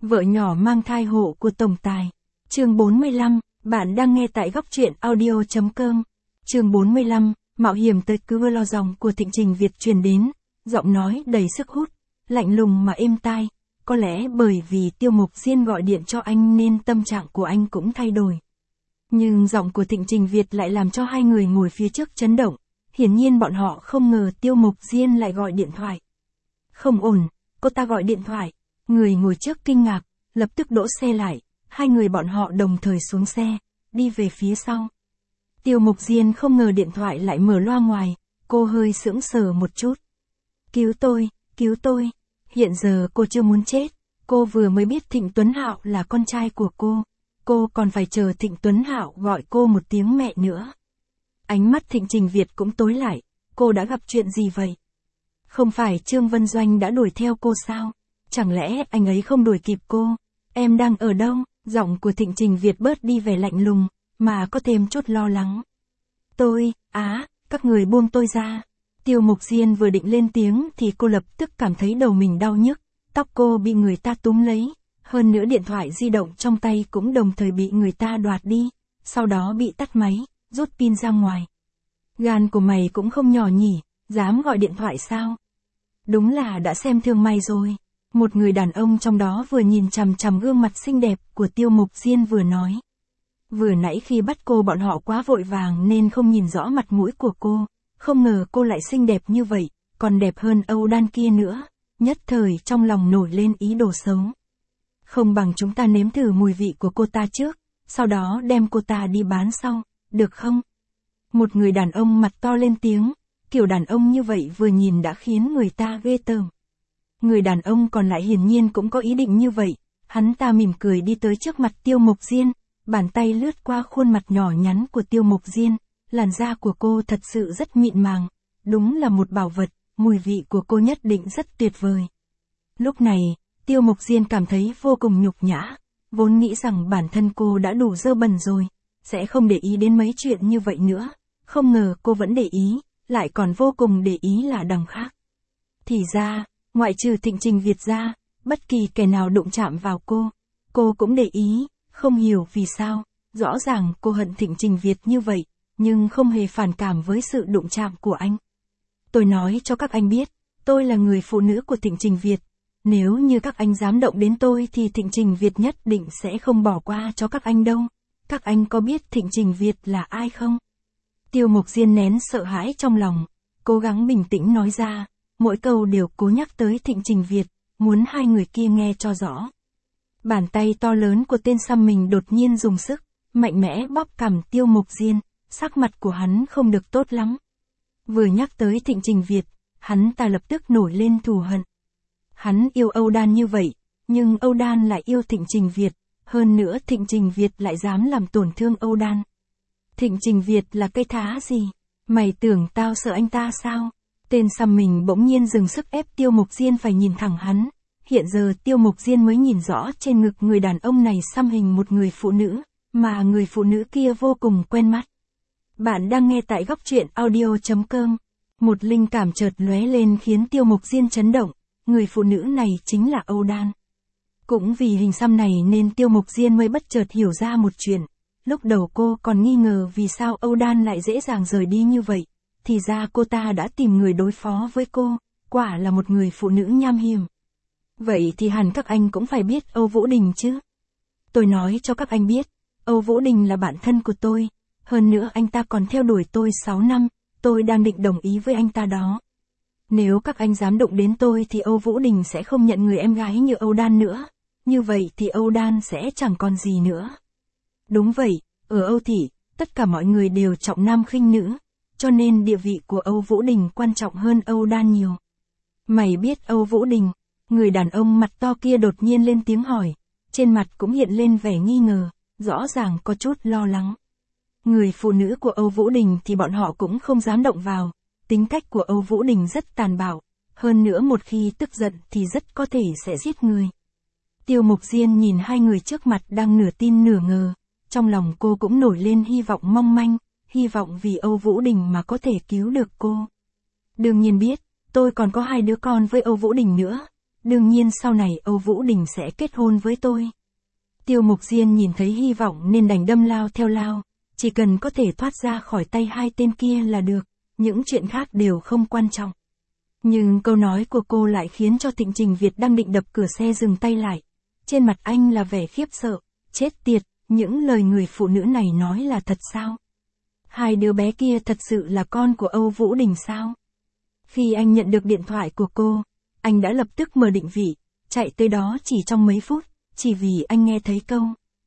Vợ nhỏ mang thai hộ của tổng tài. Chương 45, bạn đang nghe tại góc truyện audio.com. Chương 45, mạo hiểm tới cứ lo dòng của Thịnh Trình Việt truyền đến, giọng nói đầy sức hút, lạnh lùng mà êm tai. Có lẽ bởi vì Tiêu Mục Diên gọi điện cho anh nên tâm trạng của anh cũng thay đổi. Nhưng giọng của Thịnh Trình Việt lại làm cho hai người ngồi phía trước chấn động. Hiển nhiên bọn họ không ngờ Tiêu Mục Diên lại gọi điện thoại. Không ổn, cô ta gọi điện thoại. Người ngồi trước kinh ngạc, lập tức đỗ xe lại. Hai người bọn họ đồng thời xuống xe, đi về phía sau. Tiêu Mục Diên không ngờ điện thoại lại mở loa ngoài, cô hơi sững sờ một chút. Cứu tôi, cứu tôi. Hiện giờ cô chưa muốn chết, cô vừa mới biết Thịnh Tuấn Hạo là con trai của cô còn phải chờ Thịnh Tuấn Hạo gọi cô một tiếng mẹ nữa. Ánh mắt Thịnh Trình Việt cũng tối lại, cô đã gặp chuyện gì vậy? Không phải Trương Vân Doanh đã đuổi theo cô sao? Chẳng lẽ anh ấy không đuổi kịp cô? Em đang ở đâu? Giọng của Thịnh Trình Việt bớt đi vẻ lạnh lùng, mà có thêm chút lo lắng. Các người buông tôi ra. Tiêu Mục Diên vừa định lên tiếng thì cô lập tức cảm thấy đầu mình đau nhức, tóc cô bị người ta túm lấy, hơn nữa điện thoại di động trong tay cũng đồng thời bị người ta đoạt đi, sau đó bị tắt máy, rút pin ra ngoài. Gan của mày cũng không nhỏ nhỉ, dám gọi điện thoại sao? Đúng là đã xem thường mày rồi. Một người đàn ông trong đó vừa nhìn chằm chằm gương mặt xinh đẹp của Tiêu Mục Diên vừa nói. Vừa nãy khi bắt cô bọn họ quá vội vàng nên không nhìn rõ mặt mũi của cô, không ngờ cô lại xinh đẹp như vậy, còn đẹp hơn Âu Đan kia nữa, nhất thời trong lòng nổi lên ý đồ xấu. Không bằng chúng ta nếm thử mùi vị của cô ta trước, sau đó đem cô ta đi bán sau, được không? Một người đàn ông mặt to lên tiếng, kiểu đàn ông như vậy vừa nhìn đã khiến người ta ghê tởm. Người đàn ông còn lại hiển nhiên cũng có ý định như vậy, hắn ta mỉm cười đi tới trước mặt Tiêu Mục Diên, bàn tay lướt qua khuôn mặt nhỏ nhắn của Tiêu Mục Diên, làn da của cô thật sự rất mịn màng, đúng là một bảo vật, mùi vị của cô nhất định rất tuyệt vời. Lúc này, Tiêu Mục Diên cảm thấy vô cùng nhục nhã, vốn nghĩ rằng bản thân cô đã đủ dơ bẩn rồi, sẽ không để ý đến mấy chuyện như vậy nữa, không ngờ cô vẫn để ý, lại còn vô cùng để ý là đằng khác. Thì ra, ngoại trừ Thịnh Trình Việt ra, bất kỳ kẻ nào đụng chạm vào cô cũng để ý, không hiểu vì sao, rõ ràng cô hận Thịnh Trình Việt như vậy, nhưng không hề phản cảm với sự đụng chạm của anh. Tôi nói cho các anh biết, tôi là người phụ nữ của Thịnh Trình Việt, nếu như các anh dám động đến tôi thì Thịnh Trình Việt nhất định sẽ không bỏ qua cho các anh đâu. Các anh có biết Thịnh Trình Việt là ai không? Tiêu Mục Diên nén sợ hãi trong lòng, cố gắng bình tĩnh nói ra, mỗi câu đều cố nhắc tới Thịnh Trình Việt, muốn hai người kia nghe cho rõ. Bàn tay to lớn của tên xăm mình đột nhiên dùng sức, mạnh mẽ bóp cằm Tiêu Mục Diên, sắc mặt của hắn không được tốt lắm. Vừa nhắc tới Thịnh Trình Việt, hắn ta lập tức nổi lên thù hận. Hắn yêu Âu Đan như vậy, nhưng Âu Đan lại yêu Thịnh Trình Việt, hơn nữa Thịnh Trình Việt lại dám làm tổn thương Âu Đan. Thịnh Trình Việt là cây thá gì? Mày tưởng tao sợ anh ta sao? Tên xăm mình bỗng nhiên dừng sức ép Tiêu Mục Diên phải nhìn thẳng hắn. Hiện giờ Tiêu Mục Diên mới nhìn rõ trên ngực người đàn ông này xăm hình một người phụ nữ, mà người phụ nữ kia vô cùng quen mắt. Bạn đang nghe tại góc truyện audio.com. Một linh cảm chợt lóe lên khiến Tiêu Mục Diên chấn động, người phụ nữ này chính là Âu Đan. Cũng vì hình xăm này nên Tiêu Mục Diên mới bất chợt hiểu ra một chuyện. Lúc đầu cô còn nghi ngờ vì sao Âu Đan lại dễ dàng rời đi như vậy, thì ra cô ta đã tìm người đối phó với cô, quả là một người phụ nữ nham hiểm. Vậy thì hẳn các anh cũng phải biết Âu Vũ Đình chứ? Tôi nói cho các anh biết, Âu Vũ Đình là bạn thân của tôi, hơn nữa anh ta còn theo đuổi tôi 6 năm, tôi đang định đồng ý với anh ta đó. Nếu các anh dám đụng đến tôi thì Âu Vũ Đình sẽ không nhận người em gái như Âu Đan nữa, như vậy thì Âu Đan sẽ chẳng còn gì nữa. Đúng vậy, ở Âu Thị, tất cả mọi người đều trọng nam khinh nữ, cho nên địa vị của Âu Vũ Đình quan trọng hơn Âu Đan nhiều. Mày biết Âu Vũ Đình? Người đàn ông mặt to kia đột nhiên lên tiếng hỏi, trên mặt cũng hiện lên vẻ nghi ngờ, rõ ràng có chút lo lắng. Người phụ nữ của Âu Vũ Đình thì bọn họ cũng không dám động vào, tính cách của Âu Vũ Đình rất tàn bạo, hơn nữa một khi tức giận thì rất có thể sẽ giết người. Tiêu Mục Diên nhìn hai người trước mặt đang nửa tin nửa ngờ, trong lòng cô cũng nổi lên hy vọng mong manh, hy vọng vì Âu Vũ Đình mà có thể cứu được cô. Đương nhiên biết, tôi còn có 2 đứa con với Âu Vũ Đình nữa, đương nhiên sau này Âu Vũ Đình sẽ kết hôn với tôi. Tiêu Mục Diên nhìn thấy hy vọng nên đành đâm lao theo lao, chỉ cần có thể thoát ra khỏi tay hai tên kia là được, những chuyện khác đều không quan trọng. Nhưng câu nói của cô lại khiến cho Thịnh Trình Việt đang định đập cửa xe dừng tay lại. Trên mặt anh là vẻ khiếp sợ, chết tiệt, những lời người phụ nữ này nói là thật sao? Hai đứa bé kia thật sự là con của Âu Vũ Đình sao? Khi anh nhận được điện thoại của cô, anh đã lập tức mở định vị, chạy tới đó chỉ trong mấy phút, chỉ vì anh nghe thấy câu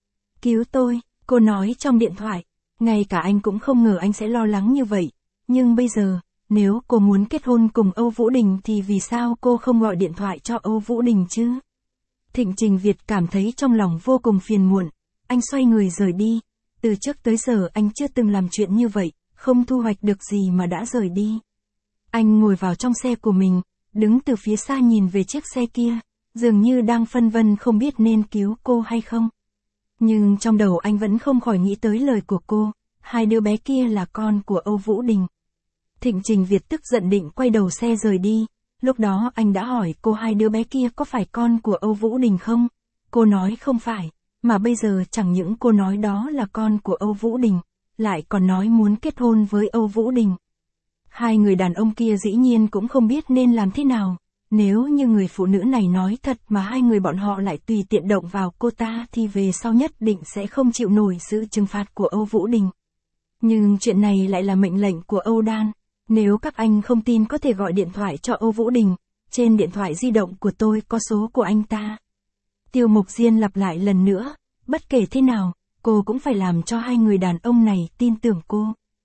cứu tôi, cô nói trong điện thoại. Ngay cả anh cũng không ngờ anh sẽ lo lắng như vậy. Nhưng bây giờ, nếu cô muốn kết hôn cùng Âu Vũ Đình thì vì sao cô không gọi điện thoại cho Âu Vũ Đình chứ? Thịnh Trình Việt cảm thấy trong lòng vô cùng phiền muộn. Anh xoay người rời đi. Từ trước tới giờ anh chưa từng làm chuyện như vậy, không thu hoạch được gì mà đã rời đi. Anh ngồi vào trong xe của mình, đứng từ phía xa nhìn về chiếc xe kia, dường như đang phân vân không biết nên cứu cô hay không. Nhưng trong đầu anh vẫn không khỏi nghĩ tới lời của cô, hai đứa bé kia là con của Âu Vũ Đình. Thịnh Trình Việt tức giận định quay đầu xe rời đi, lúc đó anh đã hỏi cô hai đứa bé kia có phải con của Âu Vũ Đình không? Cô nói không phải, mà bây giờ chẳng những cô nói đó là con của Âu Vũ Đình, lại còn nói muốn kết hôn với Âu Vũ Đình. Hai người đàn ông kia dĩ nhiên cũng không biết nên làm thế nào. Nếu như người phụ nữ này nói thật mà hai người bọn họ lại tùy tiện động vào cô ta thì về sau nhất định sẽ không chịu nổi sự trừng phạt của Âu Vũ Đình. Nhưng chuyện này lại là mệnh lệnh của Âu Đan. Nếu các anh không tin có thể gọi điện thoại cho Âu Vũ Đình, trên điện thoại di động của tôi có số của anh ta. Tiêu Mục Diên lặp lại lần nữa, bất kể thế nào, cô cũng phải làm cho hai người đàn ông này tin tưởng cô.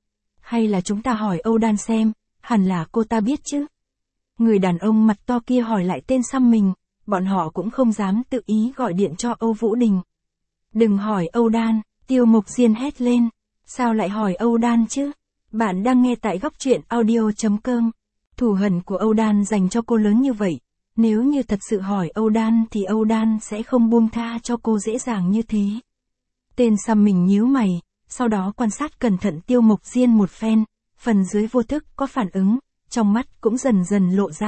Hay là chúng ta hỏi Âu Đan xem, hẳn là cô ta biết chứ. Người đàn ông mặt to kia hỏi lại tên xăm mình, bọn họ cũng không dám tự ý gọi điện cho Âu Vũ Đình. Đừng hỏi Âu Đan, Tiêu Mục Diên hét lên, sao lại hỏi Âu Đan chứ? Bạn đang nghe tại góc truyện audio.com. Thù hận của Âu Đan dành cho cô lớn như vậy, nếu như thật sự hỏi Âu Đan thì Âu Đan sẽ không buông tha cho cô dễ dàng như thế. Tên xăm mình nhíu mày, sau đó quan sát cẩn thận Tiêu Mục Diên một phen, phần dưới vô thức có phản ứng, trong mắt cũng dần dần lộ ra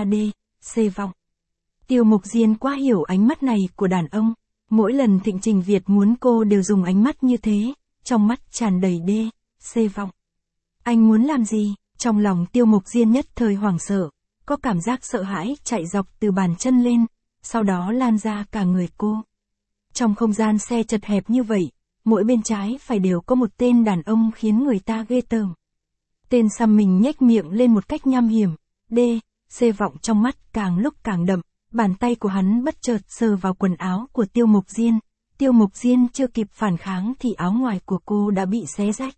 C vọng. Tiêu Mục Diên quá hiểu ánh mắt này của đàn ông, mỗi lần Thịnh Trình Việt muốn cô đều dùng ánh mắt như thế, trong mắt tràn đầy C vọng. Anh muốn làm gì? Trong lòng Tiêu Mục Diên nhất thời hoảng sợ, có cảm giác sợ hãi chạy dọc từ bàn chân lên, sau đó lan ra cả người cô. Trong không gian xe chật hẹp như vậy, mỗi bên trái phải đều có một tên đàn ông khiến người ta ghê tởm. Tên xăm mình nhếch miệng lên một cách nham hiểm, C vọng trong mắt càng lúc càng đậm, bàn tay của hắn bất chợt sờ vào quần áo của Tiêu Mục Diên. Tiêu Mục Diên chưa kịp phản kháng thì áo ngoài của cô đã bị xé rách.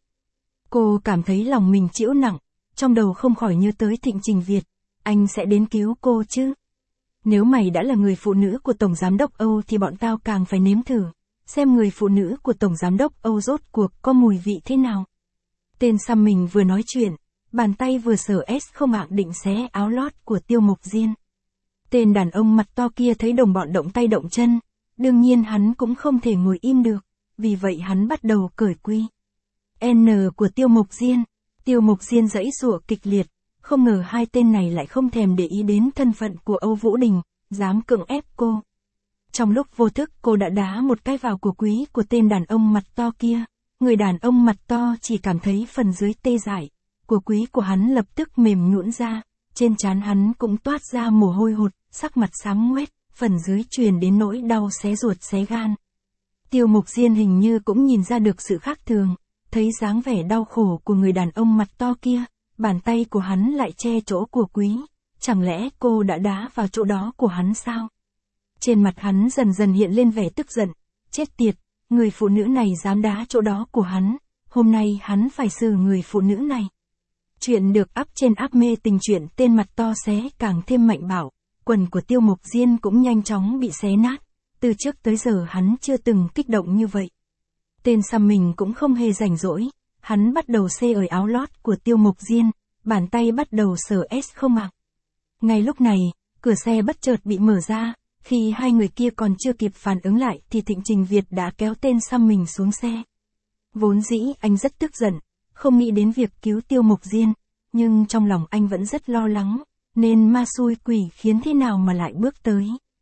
Cô cảm thấy lòng mình trĩu nặng, trong đầu không khỏi nhớ tới Thịnh Trình Việt, anh sẽ đến cứu cô chứ. Nếu mày đã là người phụ nữ của Tổng Giám đốc Âu thì bọn tao càng phải nếm thử, xem người phụ nữ của Tổng Giám đốc Âu rốt cuộc có mùi vị thế nào. Tên xăm mình vừa nói chuyện, bàn tay vừa sờ không định xé áo lót của Tiêu Mục Diên. Tên đàn ông mặt to kia thấy đồng bọn động tay động chân, đương nhiên hắn cũng không thể ngồi im được, vì vậy hắn bắt đầu cởi quy N của Tiêu Mục Diên. Tiêu Mục Diên giãy giụa kịch liệt, không ngờ hai tên này lại không thèm để ý đến thân phận của Âu Vũ Đình, dám cưỡng ép cô. Trong lúc vô thức cô đã đá một cái vào cổ quý của tên đàn ông mặt to kia. Người đàn ông mặt to chỉ cảm thấy phần dưới tê dại, cổ quý của hắn lập tức mềm nhũn ra, trên trán hắn cũng toát ra mồ hôi hột, sắc mặt xám ngoét, phần dưới truyền đến nỗi đau xé ruột xé gan. Tiêu Mục Diên hình như cũng nhìn ra được sự khác thường, thấy dáng vẻ đau khổ của người đàn ông mặt to kia, bàn tay của hắn lại che chỗ của quý, chẳng lẽ cô đã đá vào chỗ đó của hắn sao? Trên mặt hắn dần dần hiện lên vẻ tức giận, chết tiệt, người phụ nữ này dám đá chỗ đó của hắn, hôm nay hắn phải xử người phụ nữ này. Chuyện được up trên app Mê Tình Truyện, tên mặt to xé càng thêm mạnh bạo, quần của Tiêu Mục Diên cũng nhanh chóng bị xé nát, từ trước tới giờ hắn chưa từng kích động như vậy. Tên xăm mình cũng không hề rảnh rỗi, hắn bắt đầu xê ởi áo lót của Tiêu Mục Diên, bàn tay bắt đầu sờ không mặc. Ngay lúc này, cửa xe bất chợt bị mở ra, khi hai người kia còn chưa kịp phản ứng lại thì Thịnh Trình Việt đã kéo tên xăm mình xuống xe. Vốn dĩ anh rất tức giận, không nghĩ đến việc cứu Tiêu Mục Diên, nhưng trong lòng anh vẫn rất lo lắng, nên ma xui quỷ khiến thế nào mà lại bước tới.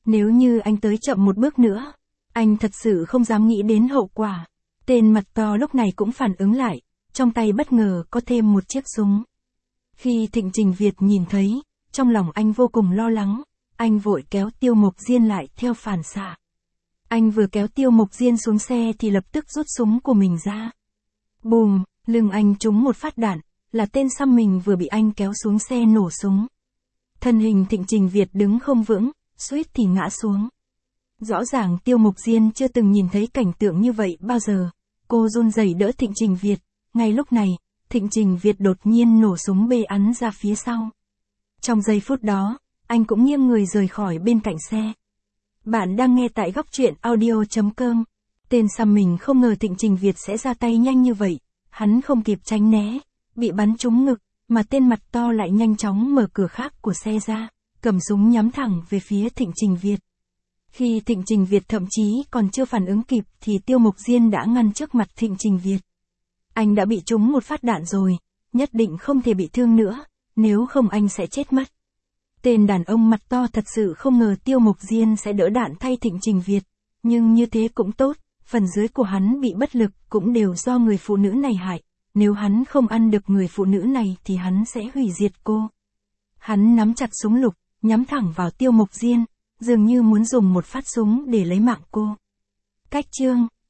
Nếu như anh tới chậm một bước nữa, anh thật sự không dám nghĩ đến hậu quả. Tên mặt to lúc này cũng phản ứng lại, trong tay bất ngờ có thêm một chiếc súng. Khi Thịnh Trình Việt nhìn thấy, trong lòng anh vô cùng lo lắng, anh vội kéo Tiêu Mộc Diên lại theo phản xạ. Anh vừa kéo Tiêu Mộc Diên xuống xe thì lập tức rút súng của mình ra. Bùm, lưng anh trúng một phát đạn, là tên xăm mình vừa bị anh kéo xuống xe nổ súng. Thân hình Thịnh Trình Việt đứng không vững, suýt thì ngã xuống. Rõ ràng Tiêu Mộc Diên chưa từng nhìn thấy cảnh tượng như vậy bao giờ. Cô run rẩy đỡ Thịnh Trình Việt, ngay lúc này, Thịnh Trình Việt đột nhiên nổ súng bắn ra phía sau. Trong giây phút đó, anh cũng nghiêng người rời khỏi bên cạnh xe. Bạn đang nghe tại góc truyện audio.com. Tên xăm mình không ngờ Thịnh Trình Việt sẽ ra tay nhanh như vậy, hắn không kịp tránh né, bị bắn trúng ngực, mà tên mặt to lại nhanh chóng mở cửa khác của xe ra, cầm súng nhắm thẳng về phía Thịnh Trình Việt. Khi Thịnh Trình Việt thậm chí còn chưa phản ứng kịp thì Tiêu Mộc Diên đã ngăn trước mặt Thịnh Trình Việt. Anh đã bị trúng một phát đạn rồi, nhất định không thể bị thương nữa, nếu không anh sẽ chết mất. Tên đàn ông mặt to thật sự không ngờ Tiêu Mộc Diên sẽ đỡ đạn thay Thịnh Trình Việt, nhưng như thế cũng tốt, phần dưới của hắn bị bất lực cũng đều do người phụ nữ này hại, nếu hắn không ăn được người phụ nữ này thì hắn sẽ hủy diệt cô. Hắn nắm chặt súng lục, nhắm thẳng vào Tiêu Mộc Diên, dường như muốn dùng một phát súng để lấy mạng cô. Cách chương